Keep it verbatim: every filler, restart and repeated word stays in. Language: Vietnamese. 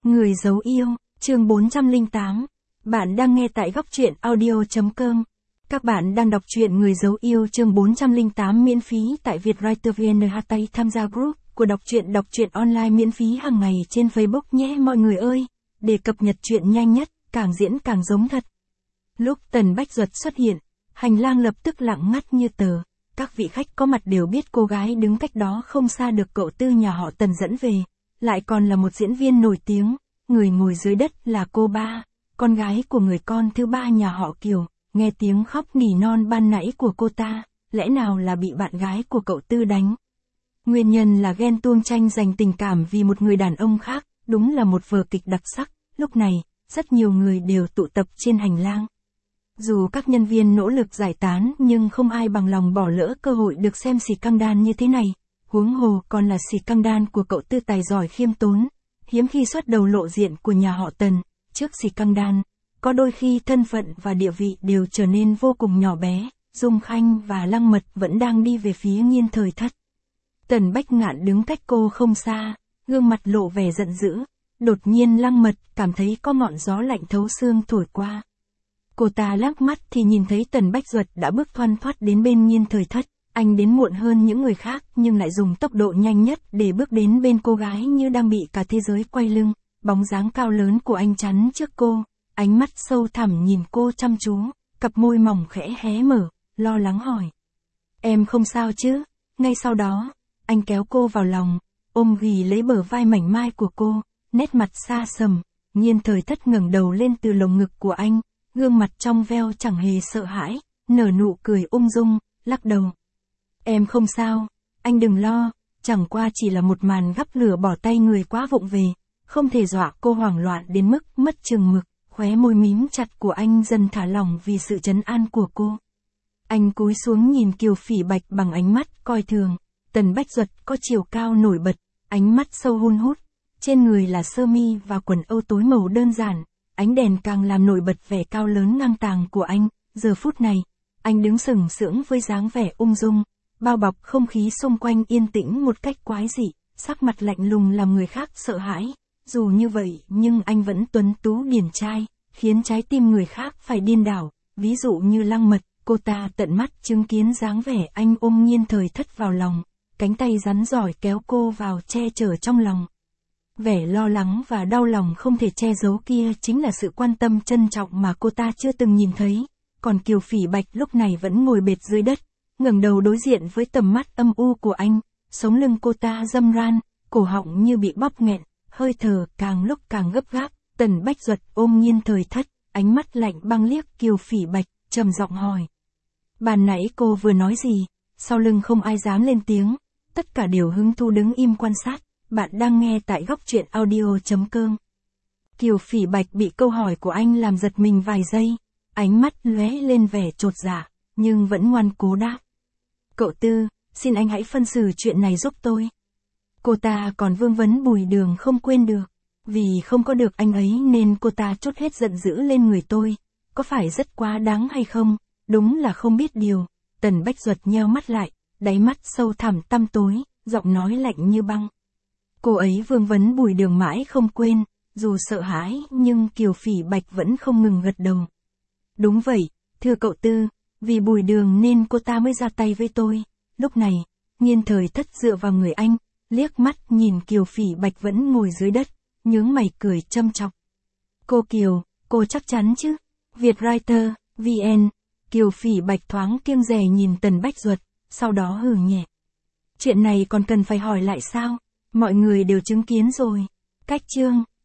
Người giấu yêu, chương bốn trăm lẻ tám. Bạn đang nghe tại góc truyện audio chấm com. Các bạn đang đọc truyện Người giấu yêu chương bốn trăm lẻ tám miễn phí tại Vietwriter vê en. Hãy tham gia group của đọc truyện đọc truyện online miễn phí hàng ngày trên Facebook nhé mọi người ơi, để cập nhật truyện nhanh nhất, càng diễn càng giống thật. Lúc Tần Bách Duật xuất hiện, hành lang lập tức lặng ngắt như tờ. Các vị khách có mặt đều biết cô gái đứng cách đó không xa được cậu Tư nhà họ Tần dẫn về, lại còn là một diễn viên nổi tiếng. Người ngồi dưới đất là cô Ba, con gái của người con thứ ba nhà họ Kiều. Nghe tiếng khóc nỉ non ban nãy của cô ta, lẽ nào là bị bạn gái của cậu Tư đánh? Nguyên nhân là ghen tuông tranh giành tình cảm vì một người đàn ông khác, đúng là một vở kịch đặc sắc. Lúc này, rất nhiều người đều tụ tập trên hành lang. Dù các nhân viên nỗ lực giải tán nhưng không ai bằng lòng bỏ lỡ cơ hội được xem xì căng đan như thế này. Huống hồ còn là xì căng đan của cậu Tư tài giỏi khiêm tốn, hiếm khi xuất đầu lộ diện của nhà họ Tần. Trước xì căng đan, có đôi khi thân phận và địa vị đều trở nên vô cùng nhỏ bé. Dung Khanh và Lăng Mật vẫn đang đi về phía Nghiên Thời Thất. Tần Bách Ngạn đứng cách cô không xa, gương mặt lộ vẻ giận dữ. Đột nhiên Lăng Mật cảm thấy có ngọn gió lạnh thấu xương thổi qua. Cô ta lắc mắt thì nhìn thấy Tần Bách Duật đã bước thoăn thoắt đến bên Nghiên Thời Thất. Anh đến muộn hơn những người khác nhưng lại dùng tốc độ nhanh nhất để bước đến bên cô gái như đang bị cả thế giới quay lưng. Bóng dáng cao lớn của anh chắn trước cô, ánh mắt sâu thẳm nhìn cô chăm chú, cặp môi mỏng khẽ hé mở, lo lắng hỏi. Em không sao chứ? Ngay sau đó, anh kéo cô vào lòng, ôm ghì lấy bờ vai mảnh mai của cô, nét mặt xa sầm. Nghiên Thời Thất ngẩng đầu lên từ lồng ngực của anh, gương mặt trong veo chẳng hề sợ hãi, nở nụ cười ung dung, lắc đầu. Em không sao, anh đừng lo, chẳng qua chỉ là một màn gắp lửa bỏ tay người quá vụng về, không thể dọa cô hoảng loạn đến mức mất chừng mực. Khóe môi mím chặt của anh dần thả lỏng vì sự trấn an của cô. Anh cúi xuống nhìn Kiều Phỉ Bạch bằng ánh mắt coi thường. Tần Bách Duật có chiều cao nổi bật, ánh mắt sâu hun hút, trên người là sơ mi và quần âu tối màu đơn giản, ánh đèn càng làm nổi bật vẻ cao lớn ngang tàng của anh. Giờ phút này, anh đứng sừng sững với dáng vẻ ung dung, bao bọc không khí xung quanh yên tĩnh một cách quái dị, sắc mặt lạnh lùng làm người khác sợ hãi. Dù như vậy nhưng anh vẫn tuấn tú điển trai, khiến trái tim người khác phải điên đảo. Ví dụ như Lăng Mật, cô ta tận mắt chứng kiến dáng vẻ anh ôm Nghiên Thời Thất vào lòng, cánh tay rắn giỏi kéo cô vào che chở trong lòng. Vẻ lo lắng và đau lòng không thể che giấu kia chính là sự quan tâm trân trọng mà cô ta chưa từng nhìn thấy. Còn Kiều Phỉ Bạch lúc này vẫn ngồi bệt dưới đất, ngẩng đầu đối diện với tầm mắt âm u của anh, sống lưng cô ta râm ran, cổ họng như bị bóp nghẹn, hơi thở càng lúc càng gấp gáp. Tần Bách Duật ôm Nghiên Thời Thất, ánh mắt lạnh băng liếc Kiều Phỉ Bạch, trầm giọng hỏi. Ban nãy cô vừa nói gì? Sau lưng không ai dám lên tiếng, tất cả đều hứng thú đứng im quan sát. Bạn đang nghe tại góc truyện audio chấm com. Kiều Phỉ Bạch bị câu hỏi của anh làm giật mình vài giây, ánh mắt lóe lên vẻ chột dạ, nhưng vẫn ngoan cố đáp. Cậu Tư, xin anh hãy phân xử chuyện này giúp tôi. Cô ta còn vương vấn Bùi Đường không quên được, vì không có được anh ấy nên cô ta trút hết giận dữ lên người tôi, có phải rất quá đáng hay không? Đúng là không biết điều. Tần Bách Duật nheo mắt lại, đáy mắt sâu thẳm tăm tối, giọng nói lạnh như băng. Cô ấy vương vấn Bùi Đường mãi không quên, dù sợ hãi nhưng Kiều Phỉ Bạch vẫn không ngừng gật đầu. Đúng vậy, thưa cậu Tư, vì Bùi Đường nên cô ta mới ra tay với tôi. Lúc này, Nghiên Thời Thất dựa vào người anh, liếc mắt nhìn Kiều Phỉ Bạch vẫn ngồi dưới đất, nhướng mày cười châm chọc. Cô Kiều, cô chắc chắn chứ? Vietwriter vê en. Kiều Phỉ Bạch thoáng kiêng dè nhìn Tần Bách Duật, sau đó hừ nhẹ. Chuyện này còn cần phải hỏi lại sao? Mọi người đều chứng kiến rồi. Cách chương